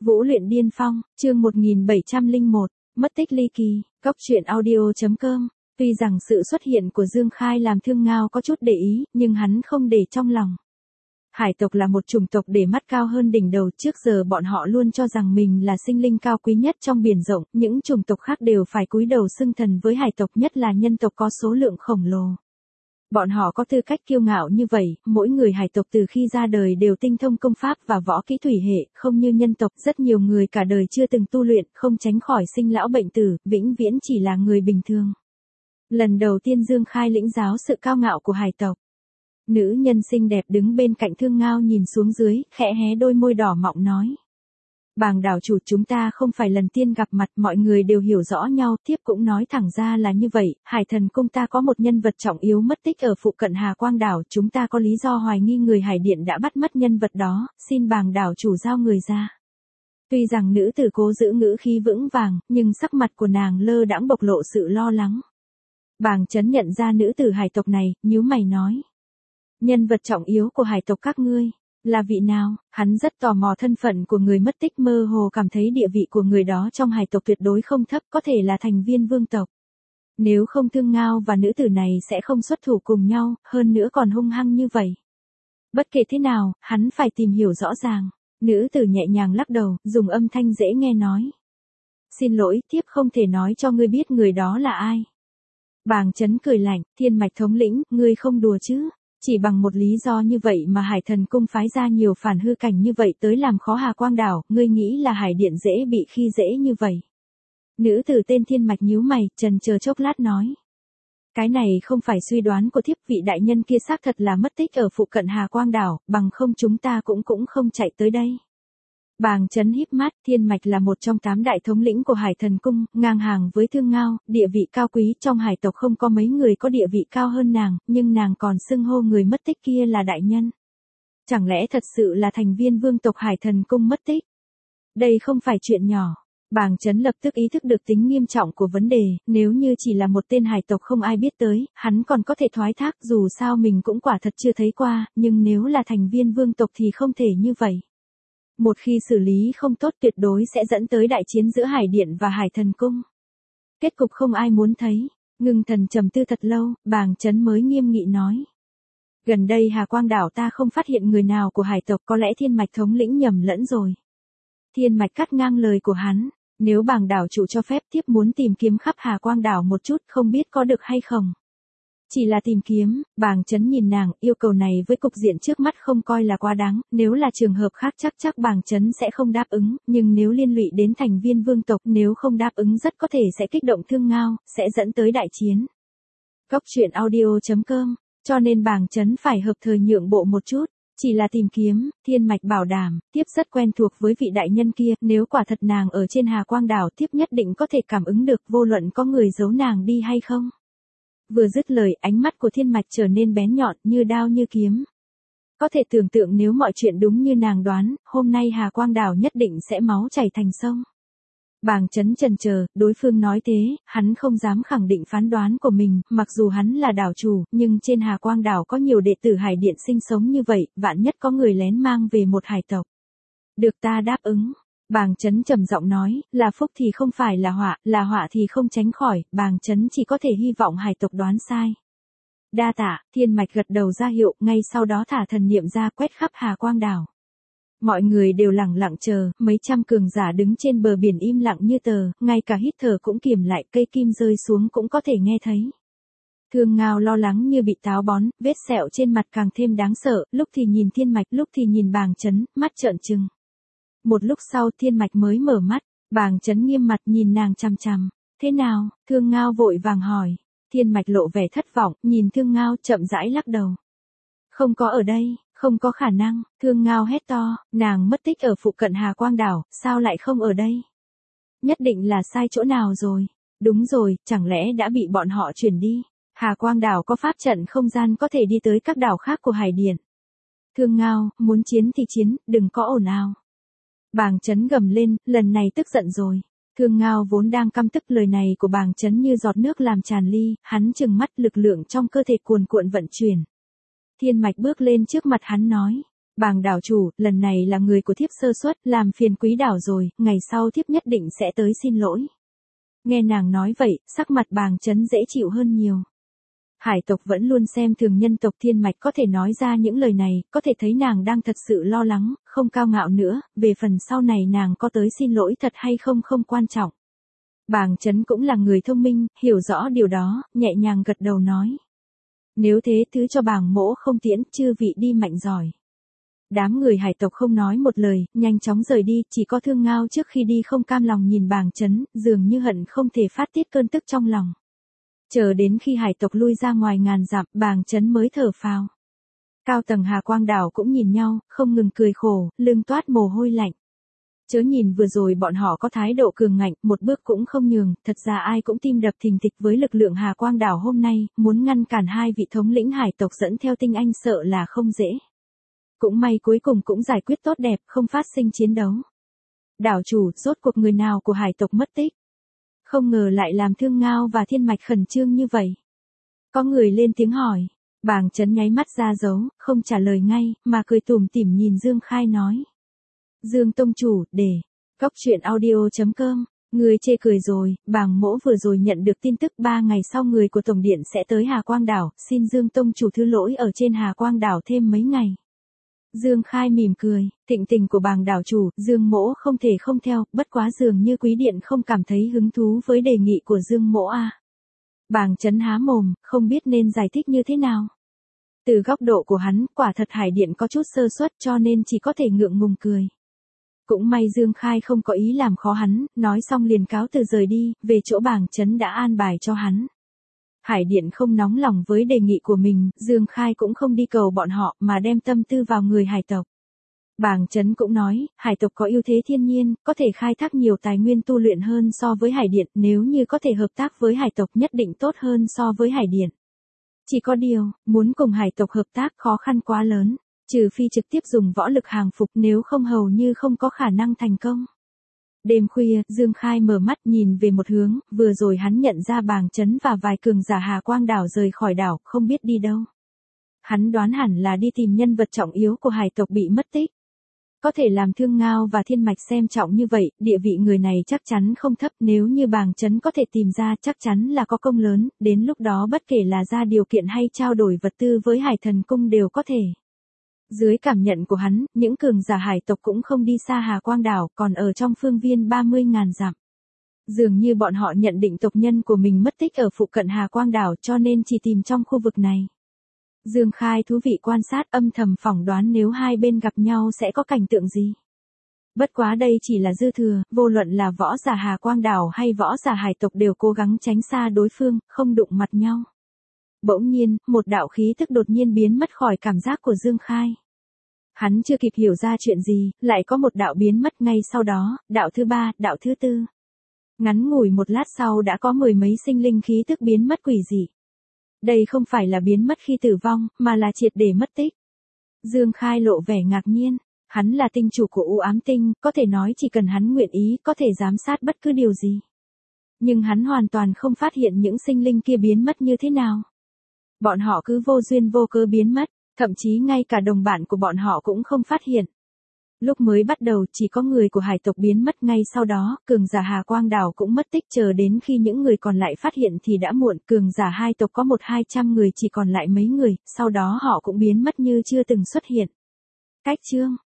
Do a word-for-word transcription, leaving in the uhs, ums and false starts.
Vũ luyện điên phong, chương một nghìn bảy trăm lẻ một, mất tích ly kỳ, cốc truyện audio.com. Tuy rằng sự xuất hiện của Dương Khai làm Thương Ngao có chút để ý, nhưng hắn không để trong lòng. Hải tộc là một chủng tộc để mắt cao hơn đỉnh đầu, trước giờ bọn họ luôn cho rằng mình là sinh linh cao quý nhất trong biển rộng, những chủng tộc khác đều phải cúi đầu xưng thần với hải tộc, nhất là nhân tộc có số lượng khổng lồ. Bọn họ có tư cách kiêu ngạo như vậy, mỗi người hải tộc từ khi ra đời đều tinh thông công pháp và võ kỹ thủy hệ, không như nhân tộc, rất nhiều người cả đời chưa từng tu luyện, không tránh khỏi sinh lão bệnh tử, vĩnh viễn chỉ là người bình thường. Lần đầu tiên Dương Khai lĩnh giáo sự cao ngạo của hải tộc. Nữ nhân xinh đẹp đứng bên cạnh Thương Ngao nhìn xuống dưới, khẽ hé đôi môi đỏ mọng nói. Bàng đảo chủ, chúng ta không phải lần tiên gặp mặt, mọi người đều hiểu rõ nhau, tiếp cũng nói thẳng ra là như vậy, Hải Thần cung ta có một nhân vật trọng yếu mất tích ở phụ cận Hà Quang đảo, chúng ta có lý do hoài nghi người Hải Điện đã bắt mất nhân vật đó, xin bàng đảo chủ giao người ra. Tuy rằng nữ tử cố giữ ngữ khí vững vàng, nhưng sắc mặt của nàng lơ đãng bộc lộ sự lo lắng. Bàng Chấn nhận ra nữ tử hải tộc này, nhíu mày nói. Nhân vật trọng yếu của hải tộc các ngươi, là vị nào? Hắn rất tò mò thân phận của người mất tích, mơ hồ cảm thấy địa vị của người đó trong hải tộc tuyệt đối không thấp, có thể là thành viên vương tộc. Nếu không Thương Ngao và nữ tử này sẽ không xuất thủ cùng nhau, hơn nữa còn hung hăng như vậy. Bất kể thế nào, hắn phải tìm hiểu rõ ràng. Nữ tử nhẹ nhàng lắc đầu, dùng âm thanh dễ nghe nói. Xin lỗi, thiếp không thể nói cho ngươi biết người đó là ai. Bàng Chấn cười lạnh, Thiên Mạch thống lĩnh, ngươi không đùa chứ? Chỉ bằng một lý do như vậy mà Hải Thần cung phái ra nhiều phản hư cảnh như vậy tới làm khó Hà Quang đảo, ngươi nghĩ là Hải Điện dễ bị khi dễ như vậy? Nữ tử tên Thiên Mạch nhíu mày, chần chờ chốc lát nói. Cái này không phải suy đoán của thiếp, vị đại nhân kia xác thật là mất tích ở phụ cận Hà Quang đảo, bằng không chúng ta cũng cũng không chạy tới đây. Bàng Chấn híp mắt, Thiên Mạch là một trong tám đại thống lĩnh của Hải Thần cung, ngang hàng với Thương Ngao, địa vị cao quý, trong hải tộc không có mấy người có địa vị cao hơn nàng, nhưng nàng còn xưng hô người mất tích kia là đại nhân. Chẳng lẽ thật sự là thành viên vương tộc Hải Thần cung mất tích? Đây không phải chuyện nhỏ. Bàng Chấn lập tức ý thức được tính nghiêm trọng của vấn đề, nếu như chỉ là một tên hải tộc không ai biết tới, hắn còn có thể thoái thác, dù sao mình cũng quả thật chưa thấy qua, nhưng nếu là thành viên vương tộc thì không thể như vậy. Một khi xử lý không tốt tuyệt đối sẽ dẫn tới đại chiến giữa Hải Điện và Hải Thần cung. Kết cục không ai muốn thấy. Ngưng thần trầm tư thật lâu, Bàng Chấn mới nghiêm nghị nói. Gần đây Hà Quang đảo ta không phát hiện người nào của hải tộc, có lẽ Thiên Mạch thống lĩnh nhầm lẫn rồi. Thiên Mạch cắt ngang lời của hắn. Nếu Bàng đảo chủ cho phép, thiếp muốn tìm kiếm khắp Hà Quang đảo một chút, không biết có được hay không. Chỉ là tìm kiếm, Bàng Chấn nhìn nàng, yêu cầu này với cục diện trước mắt không coi là quá đáng, nếu là trường hợp khác chắc chắc Bàng Chấn sẽ không đáp ứng, nhưng nếu liên lụy đến thành viên vương tộc, nếu không đáp ứng rất có thể sẽ kích động Thương Ngao, sẽ dẫn tới đại chiến. Cốc truyện audio.com, cho nên Bàng Chấn phải hợp thời nhượng bộ một chút. Chỉ là tìm kiếm, Thiên Mạch bảo đảm, tiếp rất quen thuộc với vị đại nhân kia, nếu quả thật nàng ở trên Hà Quang đảo, tiếp nhất định có thể cảm ứng được, vô luận có người giấu nàng đi hay không. Vừa dứt lời, ánh mắt của Thiên Mạch trở nên bén nhọn, như đao như kiếm. Có thể tưởng tượng nếu mọi chuyện đúng như nàng đoán, hôm nay Hà Quang đảo nhất định sẽ máu chảy thành sông. Bàng Chấn chần chờ, đối phương nói thế, hắn không dám khẳng định phán đoán của mình, mặc dù hắn là đảo chủ, nhưng trên Hà Quang đảo có nhiều đệ tử Hải Điện sinh sống như vậy, vạn nhất có người lén mang về một hải tộc. Được, ta đáp ứng. Bàng Chấn trầm giọng nói, là phúc thì không phải là họa, là họa thì không tránh khỏi, Bàng Chấn chỉ có thể hy vọng hải tộc đoán sai. Đa tạ, Thiên Mạch gật đầu ra hiệu, ngay sau đó thả thần niệm ra quét khắp Hà Quang đảo. Mọi người đều lặng lặng chờ, mấy trăm cường giả đứng trên bờ biển im lặng như tờ, ngay cả hít thở cũng kiềm lại, cây kim rơi xuống cũng có thể nghe thấy. Thương Ngao lo lắng như bị táo bón, vết sẹo trên mặt càng thêm đáng sợ, lúc thì nhìn Thiên Mạch, lúc thì nhìn Bàng Chấn, mắt trợn trừng. Một lúc sau Thiên Mạch mới mở mắt, Bàng Chấn nghiêm mặt nhìn nàng chằm chằm. Thế nào? Thương Ngao vội vàng hỏi. Thiên Mạch lộ vẻ thất vọng, nhìn Thương Ngao chậm rãi lắc đầu. Không có ở đây, không có khả năng, Thương Ngao hét to, nàng mất tích ở phụ cận Hà Quang đảo, sao lại không ở đây? Nhất định là sai chỗ nào rồi. Đúng rồi, chẳng lẽ đã bị bọn họ chuyển đi? Hà Quang đảo có pháp trận không gian có thể đi tới các đảo khác của Hải Điện. Thương Ngao, muốn chiến thì chiến, đừng có ồn ào. Bàng Chấn gầm lên, lần này tức giận rồi. Thương Ngao vốn đang căm tức, lời này của Bàng Chấn như giọt nước làm tràn ly, hắn trừng mắt, lực lượng trong cơ thể cuồn cuộn vận chuyển. Thiên Mạch bước lên trước mặt hắn nói, Bàng đảo chủ, lần này là người của thiếp sơ suất, làm phiền quý đảo rồi, ngày sau thiếp nhất định sẽ tới xin lỗi. Nghe nàng nói vậy, sắc mặt Bàng Chấn dễ chịu hơn nhiều. Hải tộc vẫn luôn xem thường nhân tộc Thiên Mạch có thể nói ra những lời này, có thể thấy nàng đang thật sự lo lắng, không cao ngạo nữa, về phần sau này nàng có tới xin lỗi thật hay không không quan trọng. Bàng Chấn cũng là người thông minh, hiểu rõ điều đó, nhẹ nhàng gật đầu nói. Nếu thế thứ cho Bàng mỗ không tiễn, chư vị đi mạnh giỏi. Đám người hải tộc không nói một lời, nhanh chóng rời đi, chỉ có Thương Ngao trước khi đi không cam lòng nhìn Bàng Chấn, dường như hận không thể phát tiết cơn tức trong lòng. Chờ đến khi hải tộc lui ra ngoài ngàn dặm, Bàng Chấn mới thở phào. Cao tầng Hà Quang đảo cũng nhìn nhau, không ngừng cười khổ, lưng toát mồ hôi lạnh. Chớ nhìn vừa rồi bọn họ có thái độ cường ngạnh, một bước cũng không nhường, thật ra ai cũng tim đập thình thịch với lực lượng Hà Quang đảo hôm nay, muốn ngăn cản hai vị thống lĩnh hải tộc dẫn theo tinh anh sợ là không dễ. Cũng may cuối cùng cũng giải quyết tốt đẹp, không phát sinh chiến đấu. Đảo chủ, rốt cuộc người nào của hải tộc mất tích? Không ngờ lại làm Thương Ngao và Thiên Mạch khẩn trương như vậy. Có người lên tiếng hỏi, Bàng Chấn nháy mắt ra dấu, không trả lời ngay, mà cười tủm tỉm nhìn Dương Khai nói. Dương tông chủ, để, cóc truyện audio chấm com, người chê cười rồi, Bàng mỗ vừa rồi nhận được tin tức ba ngày sau người của Tổng Điện sẽ tới Hà Quang đảo, xin Dương tông chủ thứ lỗi ở trên Hà Quang đảo thêm mấy ngày. Dương Khai mỉm cười, thịnh tình của Bàng đảo chủ, Dương mỗ không thể không theo, bất quá dường như quý điện không cảm thấy hứng thú với đề nghị của Dương mỗ à. Bàng Chấn há mồm, không biết nên giải thích như thế nào. Từ góc độ của hắn, quả thật hải điện có chút sơ suất cho nên chỉ có thể ngượng ngùng cười. Cũng may Dương Khai không có ý làm khó hắn, nói xong liền cáo từ rời đi, về chỗ Bàng Chấn đã an bài cho hắn. Hải điện không nóng lòng với đề nghị của mình, Dương Khai cũng không đi cầu bọn họ mà đem tâm tư vào người hải tộc. Bàng Chấn cũng nói, hải tộc có ưu thế thiên nhiên, có thể khai thác nhiều tài nguyên tu luyện hơn so với hải điện, nếu như có thể hợp tác với hải tộc nhất định tốt hơn so với hải điện. Chỉ có điều, muốn cùng hải tộc hợp tác khó khăn quá lớn, trừ phi trực tiếp dùng võ lực hàng phục nếu không hầu như không có khả năng thành công. Đêm khuya, Dương Khai mở mắt nhìn về một hướng, vừa rồi hắn nhận ra Bàng Chấn và vài cường giả Hà Quang đảo rời khỏi đảo, không biết đi đâu. Hắn đoán hẳn là đi tìm nhân vật trọng yếu của hải tộc bị mất tích. Có thể làm Thương Ngao và Thiên Mạch xem trọng như vậy, địa vị người này chắc chắn không thấp, nếu như Bàng Chấn có thể tìm ra chắc chắn là có công lớn, đến lúc đó bất kể là ra điều kiện hay trao đổi vật tư với Hải Thần Cung đều có thể. Dưới cảm nhận của hắn, những cường giả hải tộc cũng không đi xa Hà Quang đảo, còn ở trong phương viên ba mươi ngàn dặm. Dường như bọn họ nhận định tộc nhân của mình mất tích ở phụ cận Hà Quang đảo cho nên chỉ tìm trong khu vực này. Dương Khai thú vị quan sát, âm thầm phỏng đoán nếu hai bên gặp nhau sẽ có cảnh tượng gì. Bất quá đây chỉ là dư thừa, vô luận là võ giả Hà Quang đảo hay võ giả hải tộc đều cố gắng tránh xa đối phương, không đụng mặt nhau. Bỗng nhiên, một đạo khí tức đột nhiên biến mất khỏi cảm giác của Dương Khai. Hắn chưa kịp hiểu ra chuyện gì, lại có một đạo biến mất ngay sau đó, đạo thứ ba, đạo thứ tư. Ngắn ngủi một lát sau đã có mười mấy sinh linh khí tức biến mất quỷ dị. Đây không phải là biến mất khi tử vong, mà là triệt để mất tích. Dương Khai lộ vẻ ngạc nhiên, hắn là tinh chủ của U Ám Tinh, có thể nói chỉ cần hắn nguyện ý có thể giám sát bất cứ điều gì. Nhưng hắn hoàn toàn không phát hiện những sinh linh kia biến mất như thế nào. Bọn họ cứ vô duyên vô cớ biến mất, thậm chí ngay cả đồng bạn của bọn họ cũng không phát hiện. Lúc mới bắt đầu chỉ có người của hải tộc biến mất, ngay sau đó, cường giả Hà Quang đảo cũng mất tích, chờ đến khi những người còn lại phát hiện thì đã muộn, cường giả hai tộc có một hai trăm người chỉ còn lại mấy người, sau đó họ cũng biến mất như chưa từng xuất hiện. Cách chương